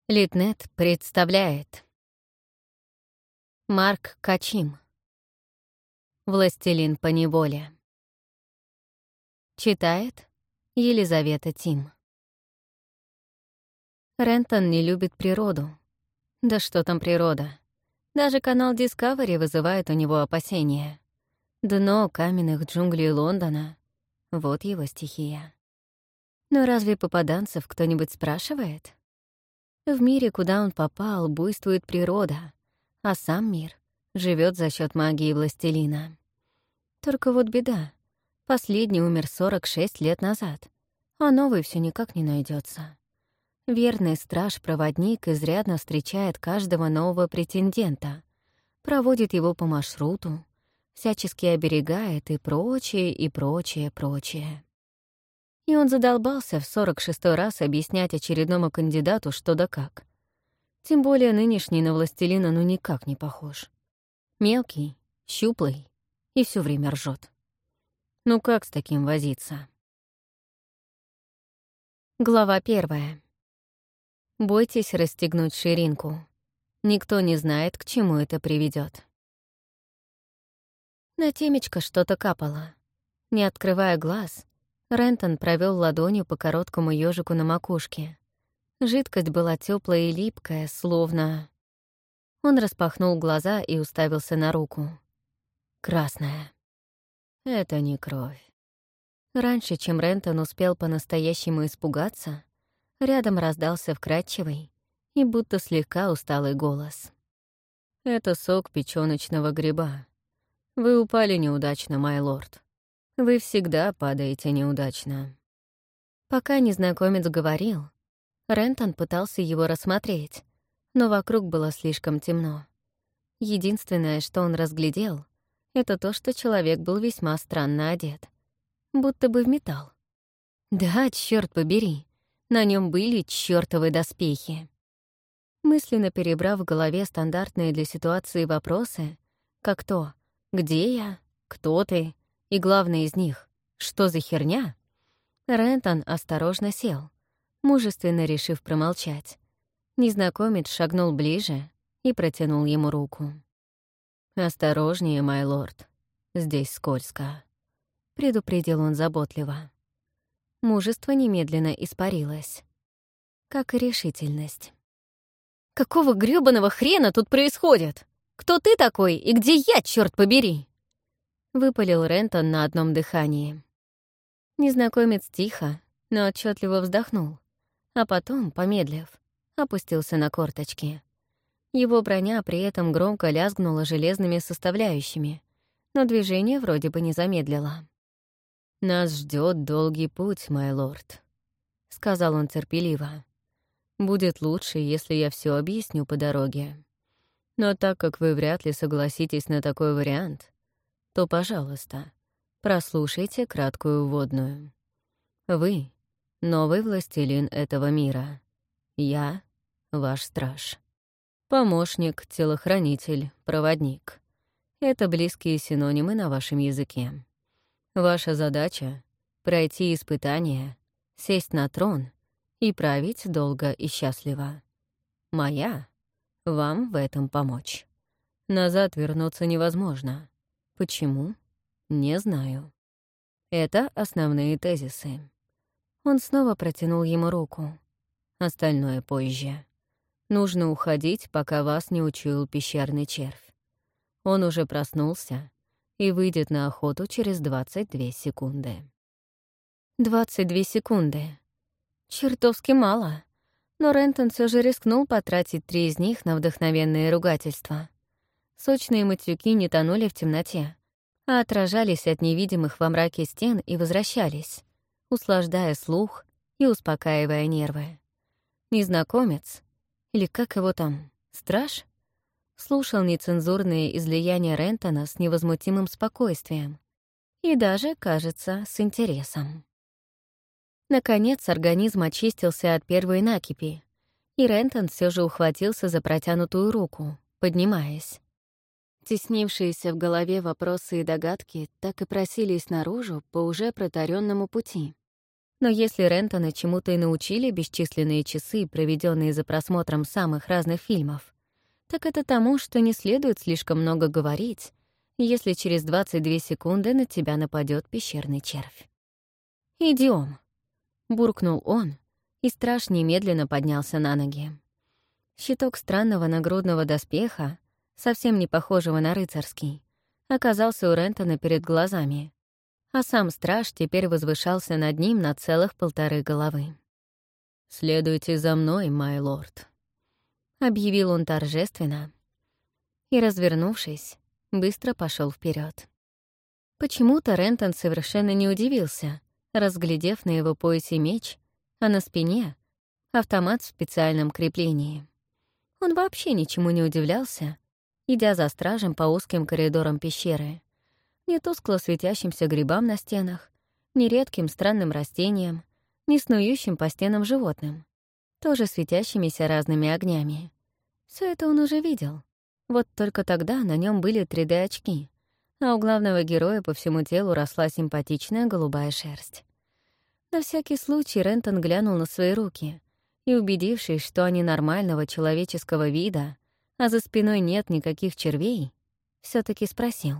Литнет представляет Марк Качим. «Властелин поневоле». Читает Елизавета Тим. Рентон не любит природу. Да что там природа? Даже канал Discovery вызывает у него опасения. Дно каменных джунглей Лондона — вот его стихия. Но разве попаданцев кто-нибудь спрашивает? В мире, куда он попал, буйствует природа, а сам мир живет за счет магии властелина. Только вот беда. Последний умер 46 лет назад, а новый все никак не найдется. Верный страж-проводник изрядно встречает каждого нового претендента, проводит его по маршруту, всячески оберегает и прочее, и прочее, прочее. И он задолбался в 46-й раз объяснять очередному кандидату, что да как. Тем более нынешний на властелина ну никак не похож. Мелкий, щуплый и все время ржет. Ну как с таким возиться? Глава 1. Бойтесь расстегнуть ширинку. Никто не знает, к чему это приведет. На темечко что-то капало. Не открывая глаз, Рентон провел ладонью по короткому ёжику на макушке. Жидкость была теплая и липкая, словно... Он распахнул глаза и уставился на руку. Красная. Это не кровь. Раньше, чем Рентон успел по-настоящему испугаться, рядом раздался вкрадчивый и будто слегка усталый голос. «Это сок печёночного гриба. Вы упали неудачно, май лорд. Вы всегда падаете неудачно». Пока незнакомец говорил, Рентон пытался его рассмотреть, но вокруг было слишком темно. Единственное, что он разглядел, это то, что человек был весьма странно одет. Будто бы в металл. Да, чёрт побери, на нем были чёртовы доспехи. Мысленно перебрав в голове стандартные для ситуации вопросы, как то «Где я?», «Кто ты?» и главное из них «Что за херня?», Рентон осторожно сел, мужественно решив промолчать. Незнакомец шагнул ближе и протянул ему руку. «Осторожнее, май лорд, здесь скользко», — предупредил он заботливо. Мужество немедленно испарилось, как и решительность. «Какого грёбаного хрена тут происходит? Кто ты такой и где я, чёрт побери?» — выпалил Рентон на одном дыхании. Незнакомец тихо, но отчетливо вздохнул, а потом, помедлив, опустился на корточки. Его броня при этом громко лязгнула железными составляющими, но движение вроде бы не замедлило. «Нас ждет долгий путь, май лорд», — сказал он терпеливо. «Будет лучше, если я все объясню по дороге. Но так как вы вряд ли согласитесь на такой вариант, то, пожалуйста, прослушайте краткую вводную. Вы — новый властелин этого мира. Я — ваш страж. Помощник, телохранитель, проводник. Это близкие синонимы на вашем языке. Ваша задача — пройти испытание, сесть на трон и править долго и счастливо. Моя — вам в этом помочь. Назад вернуться невозможно. Почему? Не знаю. Это основные тезисы». Он снова протянул ему руку. Остальное позже. Нужно уходить, пока вас не учуял пещерный червь. Он уже проснулся и выйдет на охоту через 22 секунды. 22 секунды. Чертовски мало. Но Рентон все же рискнул потратить 3 из них на вдохновенные ругательства. Сочные матюки не тонули в темноте, а отражались от невидимых во мраке стен и возвращались, услаждая слух и успокаивая нервы. Незнакомец, или как его там, страж, слушал нецензурные излияния Рентона с невозмутимым спокойствием и даже, кажется, с интересом. Наконец организм очистился от первой накипи, и Рентон все же ухватился за протянутую руку, поднимаясь. Теснившиеся в голове вопросы и догадки так и просились наружу по уже протаренному пути. Но если Рентона чему-то и научили бесчисленные часы, проведенные за просмотром самых разных фильмов, так это тому, что не следует слишком много говорить, если через 22 секунды на тебя нападет пещерный червь. «Идём», — буркнул он, и страж немедленно поднялся на ноги. Щиток странного нагрудного доспеха, совсем не похожего на рыцарский, оказался у Рентона перед глазами, а сам страж теперь возвышался над ним на целых 1,5 головы. «Следуйте за мной, май лорд», — объявил он торжественно и, развернувшись, быстро пошел вперед. Почему-то Рентон совершенно не удивился, разглядев на его поясе меч, а на спине — автомат в специальном креплении. Он вообще ничему не удивлялся, идя за стражем по узким коридорам пещеры, ни тускло светящимся грибам на стенах, ни редким странным растениям, ни снующим по стенам животным, тоже светящимися разными огнями. Все это он уже видел. Вот только тогда на нем были 3D-очки, а у главного героя по всему телу росла симпатичная голубая шерсть. На всякий случай Рентон глянул на свои руки и, убедившись, что они нормального человеческого вида, а за спиной нет никаких червей, все таки спросил.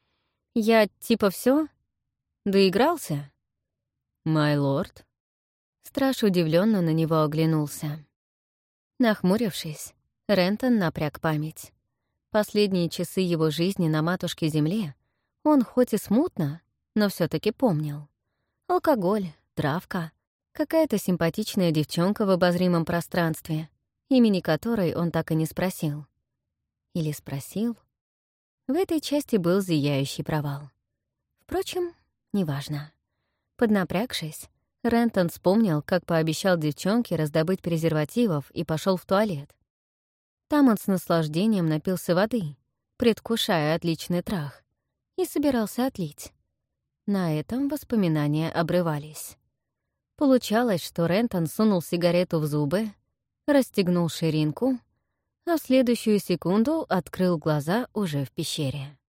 «Я типа все? Доигрался?» «Май лорд?» Страж удивленно на него оглянулся. Нахмурившись, Рентон напряг память. Последние часы его жизни на матушке-земле он хоть и смутно, но все таки помнил. Алкоголь, травка, какая-то симпатичная девчонка в обозримом пространстве, имени которой он так и не спросил. Или спросил? В этой части был зияющий провал. Впрочем, неважно. Поднапрягшись, Рентон вспомнил, как пообещал девчонке раздобыть презервативов и пошел в туалет. Там он с наслаждением напился воды, предвкушая отличный трах, и собирался отлить. На этом воспоминания обрывались. Получалось, что Рентон сунул сигарету в зубы, расстегнул ширинку, а в следующую секунду открыл глаза уже в пещере.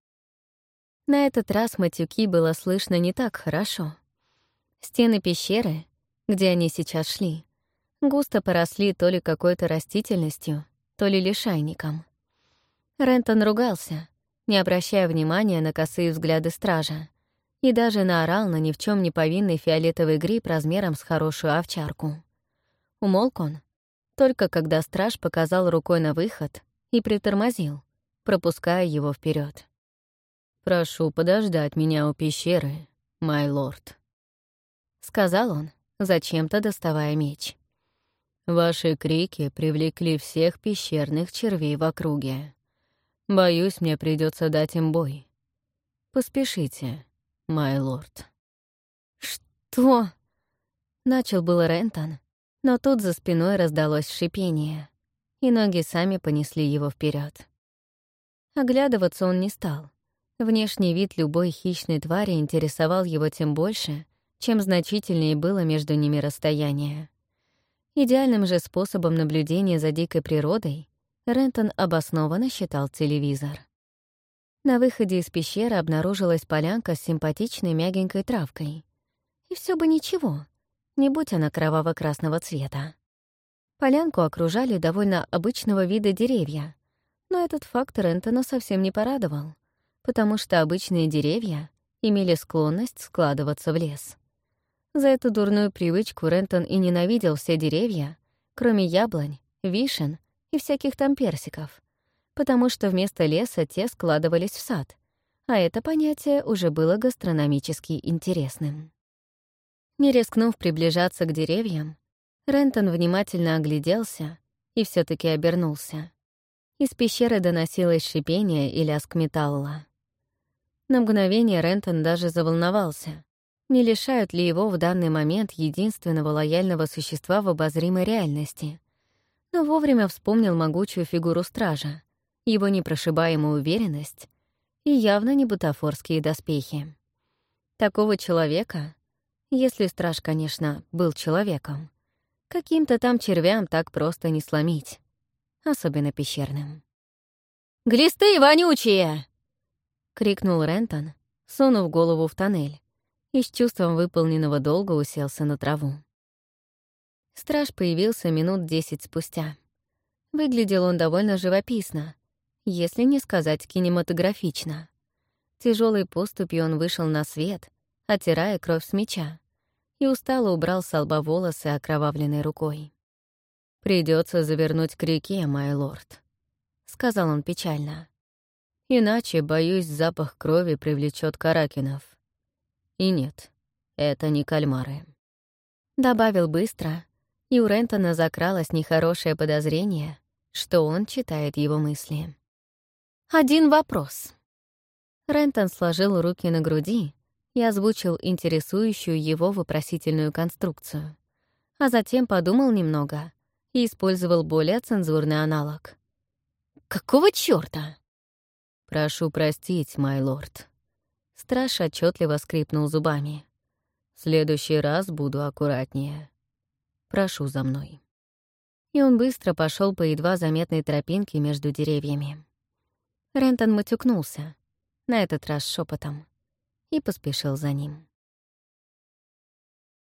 На этот раз матюки было слышно не так хорошо. Стены пещеры, где они сейчас шли, густо поросли то ли какой-то растительностью, то ли лишайником. Рентон ругался, не обращая внимания на косые взгляды стража, и даже наорал на ни в чем не повинный фиолетовый гриб размером с хорошую овчарку. Умолк он, только когда страж показал рукой на выход и притормозил, пропуская его вперед. «Прошу подождать меня у пещеры, май лорд», — сказал он, зачем-то доставая меч. «Ваши крики привлекли всех пещерных червей в округе. Боюсь, мне придется дать им бой. Поспешите, май лорд». «Что?» — начал было Рентон, но тут за спиной раздалось шипение, и ноги сами понесли его вперед. Оглядываться он не стал. Внешний вид любой хищной твари интересовал его тем больше, чем значительнее было между ними расстояние. Идеальным же способом наблюдения за дикой природой Рентон обоснованно считал телевизор. На выходе из пещеры обнаружилась полянка с симпатичной мягенькой травкой. И все бы ничего, не будь она кроваво-красного цвета. Полянку окружали довольно обычного вида деревья, но этот факт Рентона совсем не порадовал, потому что обычные деревья имели склонность складываться в лес. За эту дурную привычку Рентон и ненавидел все деревья, кроме яблонь, вишен и всяких там персиков, потому что вместо леса те складывались в сад, а это понятие уже было гастрономически интересным. Не рискнув приближаться к деревьям, Рентон внимательно огляделся и все таки обернулся. Из пещеры доносилось шипение и лязг металла. На мгновение Рентон даже заволновался, не лишают ли его в данный момент единственного лояльного существа в обозримой реальности, но вовремя вспомнил могучую фигуру стража, его непрошибаемую уверенность и явно не бутафорские доспехи. Такого человека, если страж, конечно, был человеком, каким-то там червям так просто не сломить, особенно пещерным. «Глисты вонючие!» — крикнул Рентон, сунув голову в тоннель, и с чувством выполненного долга уселся на траву. Страж появился минут 10 спустя. Выглядел он довольно живописно, если не сказать кинематографично. Тяжелой поступью он вышел на свет, оттирая кровь с меча, и устало убрал с лба волосы окровавленной рукой. «Придется завернуть к реке, май лорд», — сказал он печально. «Иначе, боюсь, запах крови привлечет каракинов. И нет, это не кальмары». Добавил быстро, и у Рентона закралось нехорошее подозрение, что он читает его мысли. «Один вопрос». Рентон сложил руки на груди и озвучил интересующую его вопросительную конструкцию, а затем подумал немного и использовал более цензурный аналог. «Какого чёрта?» «Прошу простить, май лорд». Страж отчетливо скрипнул зубами. «В следующий раз буду аккуратнее. Прошу за мной». И он быстро пошел по едва заметной тропинке между деревьями. Рентон матюкнулся, на этот раз шепотом, и поспешил за ним.